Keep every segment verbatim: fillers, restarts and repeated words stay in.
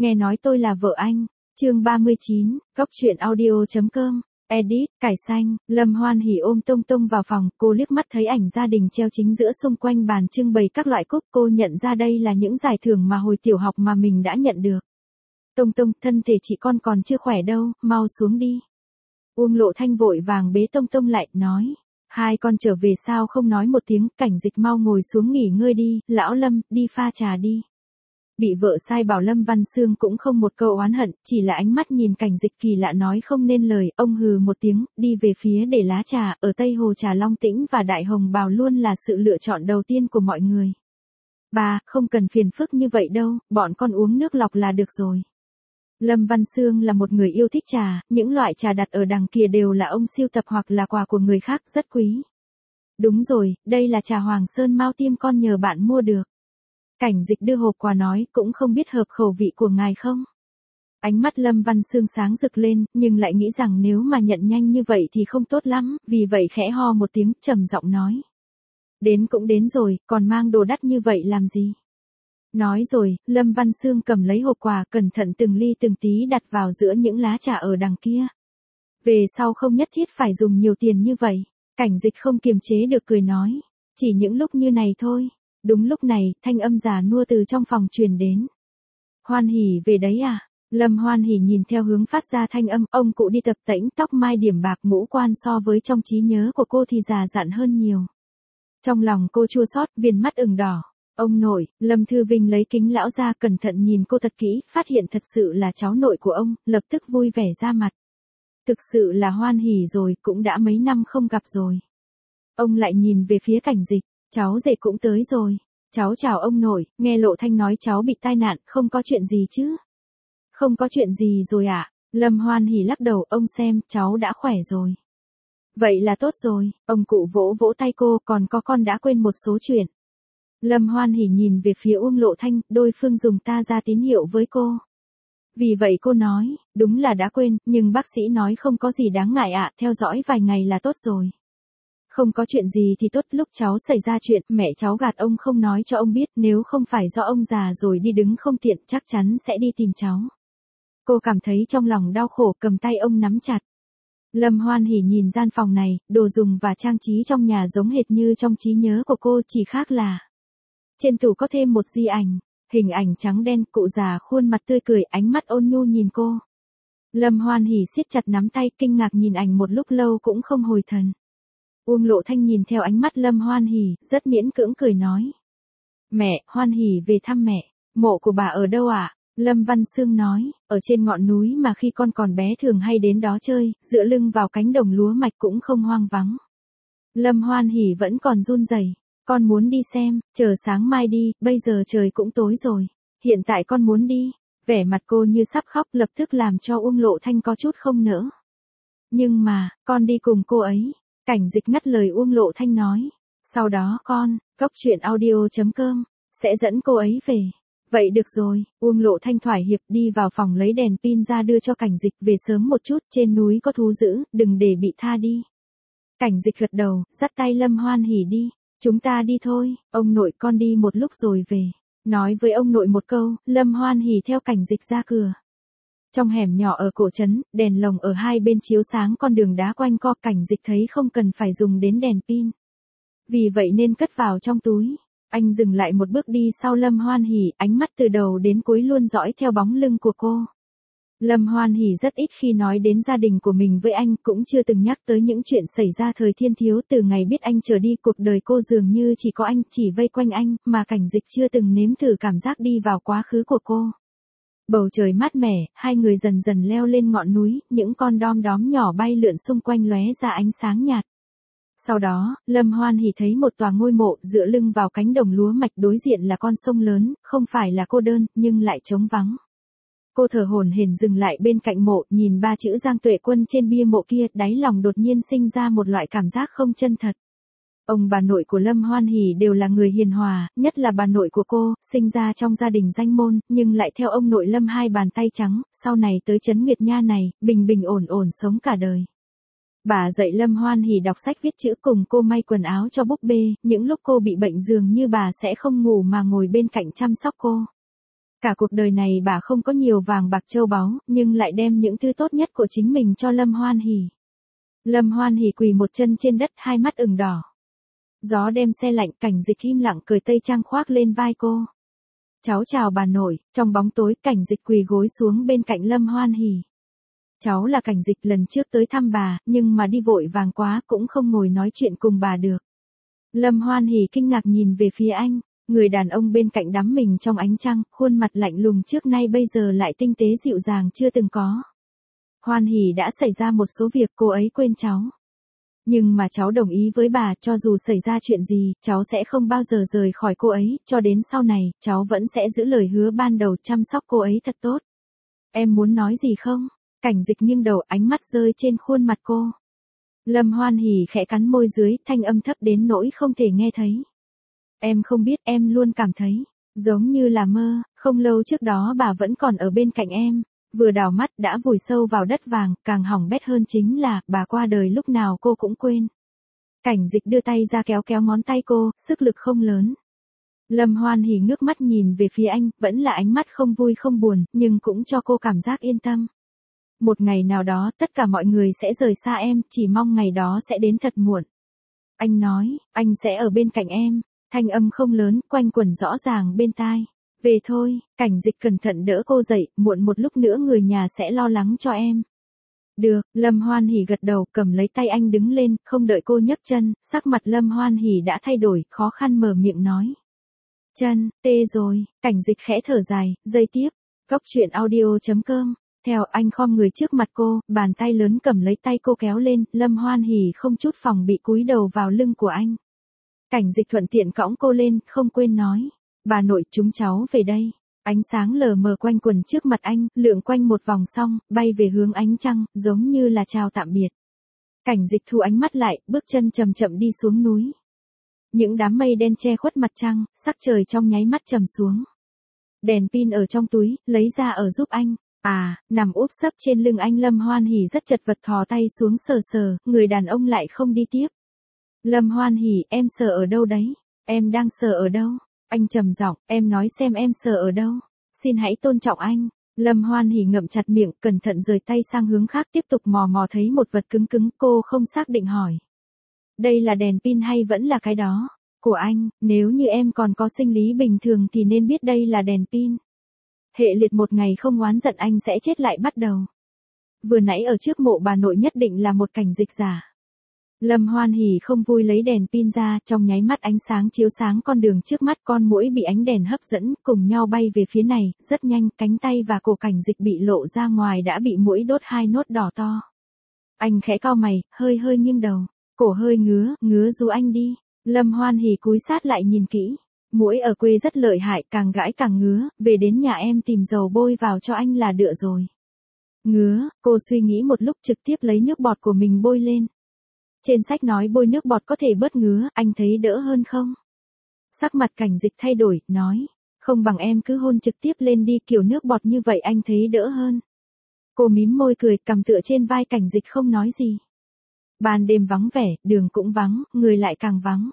nghe nói tôi là vợ anh. Chương ba mươi chín, Cóc truyện audio chấm com. Edit, cải xanh. Lâm Hoan Hỉ ôm Tông Tông vào phòng, cô liếc mắt thấy ảnh gia đình treo chính giữa xung quanh bàn trưng bày các loại cúp, cô nhận ra đây là những giải thưởng mà hồi tiểu học mà mình đã nhận được. Tông Tông, thân thể chị con còn chưa khỏe đâu, mau xuống đi. Uông Lộ Thanh vội vàng bế Tông Tông lại, nói. Hai con trở về sao không nói một tiếng, Cảnh Dịch mau ngồi xuống nghỉ ngơi đi, lão Lâm, đi pha trà đi. Bị vợ sai bảo Lâm Văn Xương cũng không một câu oán hận, chỉ là ánh mắt nhìn Cảnh Dịch kỳ lạ nói không nên lời, ông hừ một tiếng, đi về phía để lá trà, ở Tây Hồ trà Long Tĩnh và Đại Hồng Bào luôn là sự lựa chọn đầu tiên của mọi người. Bà, không cần phiền phức như vậy đâu, bọn con uống nước lọc là được rồi. Lâm Văn Xương là một người yêu thích trà, những loại trà đặt ở đằng kia đều là ông sưu tập hoặc là quà của người khác, rất quý. Đúng rồi, đây là trà Hoàng Sơn Mao Tiêm con nhờ bạn mua được. Cảnh Dịch đưa hộp quà nói, cũng không biết hợp khẩu vị của ngài không. Ánh mắt Lâm Văn Xương sáng rực lên, nhưng lại nghĩ rằng nếu mà nhận nhanh như vậy thì không tốt lắm, vì vậy khẽ ho một tiếng, trầm giọng nói. Đến cũng đến rồi, còn mang đồ đắt như vậy làm gì? Nói rồi, Lâm Văn Xương cầm lấy hộp quà, cẩn thận từng ly từng tí đặt vào giữa những lá trà ở đằng kia. Về sau không nhất thiết phải dùng nhiều tiền như vậy. Cảnh Dịch không kiềm chế được cười nói. Chỉ những lúc như này thôi. Đúng lúc này, thanh âm già nua từ trong phòng truyền đến. Hoan Hỉ về đấy à? Lâm Hoan Hỉ nhìn theo hướng phát ra thanh âm, ông cụ đi tập tễnh, tóc mai điểm bạc, ngũ quan so với trong trí nhớ của cô thì già dặn hơn nhiều. Trong lòng cô chua xót, viền mắt ửng đỏ. Ông nội, Lâm Thư Vinh lấy kính lão ra cẩn thận nhìn cô thật kỹ, phát hiện thật sự là cháu nội của ông, lập tức vui vẻ ra mặt. Thực sự là hoan hỉ rồi, cũng đã mấy năm không gặp rồi. Ông lại nhìn về phía Cảnh Dịch, cháu rể cũng tới rồi. Cháu chào ông nội, nghe Lộ Thanh nói cháu bị tai nạn, không có chuyện gì chứ? Không có chuyện gì rồi ạ. À? Lâm Hoan Hỉ lắc đầu, ông xem, cháu đã khỏe rồi. Vậy là tốt rồi, ông cụ vỗ vỗ tay cô, còn có con đã quên một số chuyện. Lâm Hoan Hỉ nhìn về phía Uông Lộ Thanh, đối phương dùng ta ra tín hiệu với cô. Vì vậy cô nói, đúng là đã quên, nhưng bác sĩ nói không có gì đáng ngại ạ, theo dõi vài ngày là tốt rồi. Không có chuyện gì thì tốt, lúc cháu xảy ra chuyện, mẹ cháu gạt ông không nói cho ông biết, nếu không phải do ông già rồi đi đứng không tiện, chắc chắn sẽ đi tìm cháu. Cô cảm thấy trong lòng đau khổ, cầm tay ông nắm chặt. Lâm Hoan Hỉ nhìn gian phòng này, đồ dùng và trang trí trong nhà giống hệt như trong trí nhớ của cô, chỉ khác là trên tủ có thêm một di ảnh, hình ảnh trắng đen, cụ già khuôn mặt tươi cười, ánh mắt ôn nhu nhìn cô. Lâm Hoan Hỉ siết chặt nắm tay, kinh ngạc nhìn ảnh một lúc lâu cũng không hồi thần. Uông Lộ Thanh nhìn theo ánh mắt Lâm Hoan Hỉ, rất miễn cưỡng cười nói. Mẹ, Hoan Hỉ về thăm mẹ, mộ của bà ở đâu ạ? À? Lâm Văn Xương nói, ở trên ngọn núi mà khi con còn bé thường hay đến đó chơi, dựa lưng vào cánh đồng lúa mạch cũng không hoang vắng. Lâm Hoan Hỉ vẫn còn run rẩy. Con muốn đi xem, chờ sáng mai đi, bây giờ trời cũng tối rồi. Hiện tại con muốn đi. Vẻ mặt cô như sắp khóc, lập tức làm cho Uông Lộ Thanh có chút không nỡ. Nhưng mà, con đi cùng cô ấy. Cảnh Dịch ngắt lời Uông Lộ Thanh nói. Sau đó con, Cóc truyện audio chấm com, sẽ dẫn cô ấy về. Vậy được rồi, Uông Lộ Thanh thoải hiệp đi vào phòng lấy đèn pin ra đưa cho Cảnh Dịch, về sớm một chút, trên núi có thú dữ, đừng để bị tha đi. Cảnh Dịch gật đầu, dắt tay Lâm Hoan Hỉ đi. Chúng ta đi thôi, ông nội con đi một lúc rồi về. Nói với ông nội một câu, Lâm Hoan Hỉ theo Cảnh Dịch ra cửa. Trong hẻm nhỏ ở cổ trấn, đèn lồng ở hai bên chiếu sáng con đường đá quanh co, Cảnh Dịch thấy không cần phải dùng đến đèn pin. Vì vậy nên cất vào trong túi. Anh dừng lại một bước đi sau Lâm Hoan Hỉ, ánh mắt từ đầu đến cuối luôn dõi theo bóng lưng của cô. Lâm Hoan Hỉ rất ít khi nói đến gia đình của mình với anh, cũng chưa từng nhắc tới những chuyện xảy ra thời thiên thiếu, từ ngày biết anh trở đi, cuộc đời cô dường như chỉ có anh, chỉ vây quanh anh, mà Cảnh Dịch chưa từng nếm thử cảm giác đi vào quá khứ của cô. Bầu trời mát mẻ, hai người dần dần leo lên ngọn núi, những con đom đóm nhỏ bay lượn xung quanh lóe ra ánh sáng nhạt. Sau đó, Lâm Hoan Hỉ thấy một tòa ngôi mộ dựa lưng vào cánh đồng lúa mạch, đối diện là con sông lớn, không phải là cô đơn, nhưng lại trống vắng. Cô thở hổn hển dừng lại bên cạnh mộ, nhìn ba chữ Giang Tuệ Quân trên bia mộ kia, đáy lòng đột nhiên sinh ra một loại cảm giác không chân thật. Ông bà nội của Lâm Hoan Hỉ đều là người hiền hòa, nhất là bà nội của cô, sinh ra trong gia đình danh môn, nhưng lại theo ông nội Lâm hai bàn tay trắng, sau này tới Trấn Nguyệt Nha này, bình bình ổn ổn sống cả đời. Bà dạy Lâm Hoan Hỉ đọc sách viết chữ, cùng cô may quần áo cho búp bê, những lúc cô bị bệnh dường như bà sẽ không ngủ mà ngồi bên cạnh chăm sóc cô. Cả cuộc đời này bà không có nhiều vàng bạc châu báu, nhưng lại đem những thứ tốt nhất của chính mình cho Lâm Hoan Hỷ. Lâm Hoan Hỷ quỳ một chân trên đất, hai mắt ửng đỏ. Gió đêm se lạnh, Cảnh Dịch im lặng cởi tây trang khoác lên vai cô. Cháu chào bà nội. Trong bóng tối, Cảnh Dịch quỳ gối xuống bên cạnh Lâm Hoan Hỷ. Cháu là Cảnh Dịch lần trước tới thăm bà, nhưng mà đi vội vàng quá cũng không ngồi nói chuyện cùng bà được. Lâm Hoan Hỷ kinh ngạc nhìn về phía anh, người đàn ông bên cạnh đắm mình trong ánh trăng, khuôn mặt lạnh lùng trước nay bây giờ lại tinh tế dịu dàng chưa từng có. Hoan Hỷ đã xảy ra một số việc cô ấy quên cháu. Nhưng mà cháu đồng ý với bà, cho dù xảy ra chuyện gì, cháu sẽ không bao giờ rời khỏi cô ấy, cho đến sau này, cháu vẫn sẽ giữ lời hứa ban đầu chăm sóc cô ấy thật tốt. Em muốn nói gì không? Cảnh Dịch nghiêng đầu, ánh mắt rơi trên khuôn mặt cô. Lâm Hoan Hỷ khẽ cắn môi dưới, thanh âm thấp đến nỗi không thể nghe thấy. Em không biết, em luôn cảm thấy, giống như là mơ, không lâu trước đó bà vẫn còn ở bên cạnh em, vừa đảo mắt đã vùi sâu vào đất vàng, càng hỏng bét hơn chính là, bà qua đời lúc nào cô cũng quên. Cảnh Dịch đưa tay ra kéo kéo ngón tay cô, sức lực không lớn. Lâm Hoan Hỷ ngước mắt nhìn về phía anh, vẫn là ánh mắt không vui không buồn, nhưng cũng cho cô cảm giác yên tâm. Một ngày nào đó, tất cả mọi người sẽ rời xa em, chỉ mong ngày đó sẽ đến thật muộn. Anh nói, anh sẽ ở bên cạnh em. Thanh âm không lớn, quanh quẩn rõ ràng bên tai. Về thôi. Cảnh Dịch cẩn thận đỡ cô dậy, muộn một lúc nữa người nhà sẽ lo lắng cho em. Được. Lâm Hoan Hỷ gật đầu, cầm lấy tay anh đứng lên, không đợi cô nhấc chân, sắc mặt Lâm Hoan Hỷ đã thay đổi, khó khăn mở miệng nói. Chân, tê rồi. Cảnh Dịch khẽ thở dài, giây tiếp. Cốc truyện audio chấm com. Theo anh khom người trước mặt cô, bàn tay lớn cầm lấy tay cô kéo lên, Lâm Hoan Hỷ không chút phòng bị cúi đầu vào lưng của anh. Cảnh Dịch thuận tiện cõng cô lên, không quên nói. Bà nội, chúng cháu về đây. Ánh sáng lờ mờ quanh quần trước mặt anh, lượn quanh một vòng xong, bay về hướng ánh trăng, giống như là chào tạm biệt. Cảnh Dịch thu ánh mắt lại, bước chân chậm chậm đi xuống núi. Những đám mây đen che khuất mặt trăng, sắc trời trong nháy mắt trầm xuống. Đèn pin ở trong túi, lấy ra ở giúp anh. À, nằm úp sấp trên lưng anh, Lâm Hoan Hỷ rất chật vật thò tay xuống sờ sờ, người đàn ông lại không đi tiếp. Lâm Hoan Hỷ, em sờ ở đâu đấy? Em đang sờ ở đâu? Anh trầm giọng, em nói xem em sờ ở đâu? Xin hãy tôn trọng anh. Lâm Hoan Hỷ ngậm chặt miệng, cẩn thận rời tay sang hướng khác, tiếp tục mò mò thấy một vật cứng cứng, cô không xác định hỏi. Đây là đèn pin hay vẫn là cái đó? Của anh, nếu như em còn có sinh lý bình thường thì nên biết đây là đèn pin. Hệ liệt một ngày không oán giận anh sẽ chết lại bắt đầu. Vừa nãy ở trước mộ bà nội nhất định là một Cảnh Dịch giả. Lâm Hoan Hỷ không vui lấy đèn pin ra, trong nháy mắt ánh sáng chiếu sáng con đường trước mắt, con muỗi bị ánh đèn hấp dẫn, cùng nhau bay về phía này, rất nhanh, cánh tay và cổ Cảnh Dịch bị lộ ra ngoài đã bị muỗi đốt hai nốt đỏ to. Anh khẽ cau mày, hơi hơi nghiêng đầu, cổ hơi ngứa, ngứa ru anh đi. Lâm Hoan Hỷ cúi sát lại nhìn kỹ. Muỗi ở quê rất lợi hại, càng gãi càng ngứa, về đến nhà em tìm dầu bôi vào cho anh là đựa rồi. Ngứa, cô suy nghĩ một lúc trực tiếp lấy nước bọt của mình bôi lên. Trên sách nói bôi nước bọt có thể bớt ngứa, anh thấy đỡ hơn không? Sắc mặt Cảnh Dịch thay đổi, nói, không bằng em cứ hôn trực tiếp lên đi, kiểu nước bọt như vậy anh thấy đỡ hơn. Cô mím môi cười, cằm tựa trên vai Cảnh Dịch không nói gì. Ban đêm vắng vẻ, đường cũng vắng, người lại càng vắng.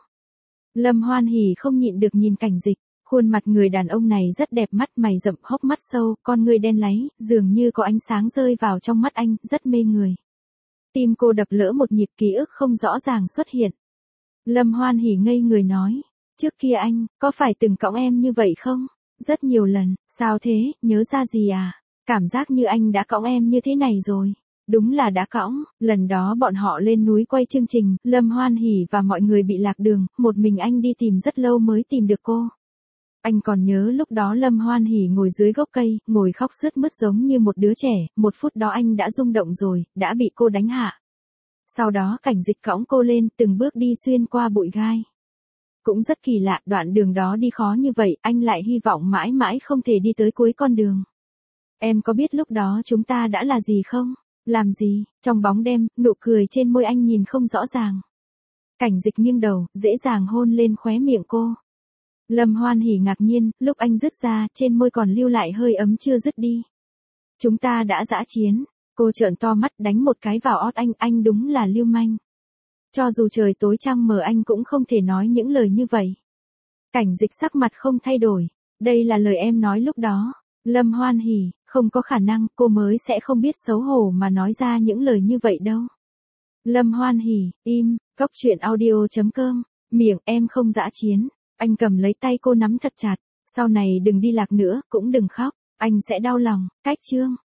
Lâm Hoan Hỷ không nhịn được nhìn Cảnh Dịch, khuôn mặt người đàn ông này rất đẹp, mắt mày rậm, hốc mắt sâu, con ngươi đen láy, dường như có ánh sáng rơi vào trong mắt anh, rất mê người. Tim cô đập lỡ một nhịp, ký ức không rõ ràng xuất hiện. Lâm Hoan Hỷ ngây người nói, trước kia anh, có phải từng cõng em như vậy không? Rất nhiều lần, sao thế, nhớ ra gì à? Cảm giác như anh đã cõng em như thế này rồi. Đúng là đã cõng, lần đó bọn họ lên núi quay chương trình, Lâm Hoan Hỷ và mọi người bị lạc đường, một mình anh đi tìm rất lâu mới tìm được cô. Anh còn nhớ lúc đó Lâm Hoan Hỷ ngồi dưới gốc cây, ngồi khóc sướt mướt giống như một đứa trẻ, một phút đó anh đã rung động rồi, đã bị cô đánh hạ. Sau đó Cảnh Dịch cõng cô lên, từng bước đi xuyên qua bụi gai. Cũng rất kỳ lạ, đoạn đường đó đi khó như vậy, anh lại hy vọng mãi mãi không thể đi tới cuối con đường. Em có biết lúc đó chúng ta đã là gì không? Làm gì? Trong bóng đêm, nụ cười trên môi anh nhìn không rõ ràng. Cảnh Dịch nghiêng đầu, dễ dàng hôn lên khóe miệng cô. Lâm Hoan Hỷ ngạc nhiên, lúc anh dứt ra, trên môi còn lưu lại hơi ấm chưa dứt đi. Chúng ta đã dã chiến. Cô trợn to mắt, đánh một cái vào ót anh, anh đúng là lưu manh. Cho dù trời tối trăng mờ anh cũng không thể nói những lời như vậy. Cảnh Dịch sắc mặt không thay đổi. Đây là lời em nói lúc đó. Lâm Hoan Hỉ, không có khả năng, cô mới sẽ không biết xấu hổ mà nói ra những lời như vậy đâu. Lâm Hoan Hỉ, im, cốc truyện audio.com, miệng em không dã chiến. Anh cầm lấy tay cô nắm thật chặt, sau này đừng đi lạc nữa, cũng đừng khóc, anh sẽ đau lòng, cách chương.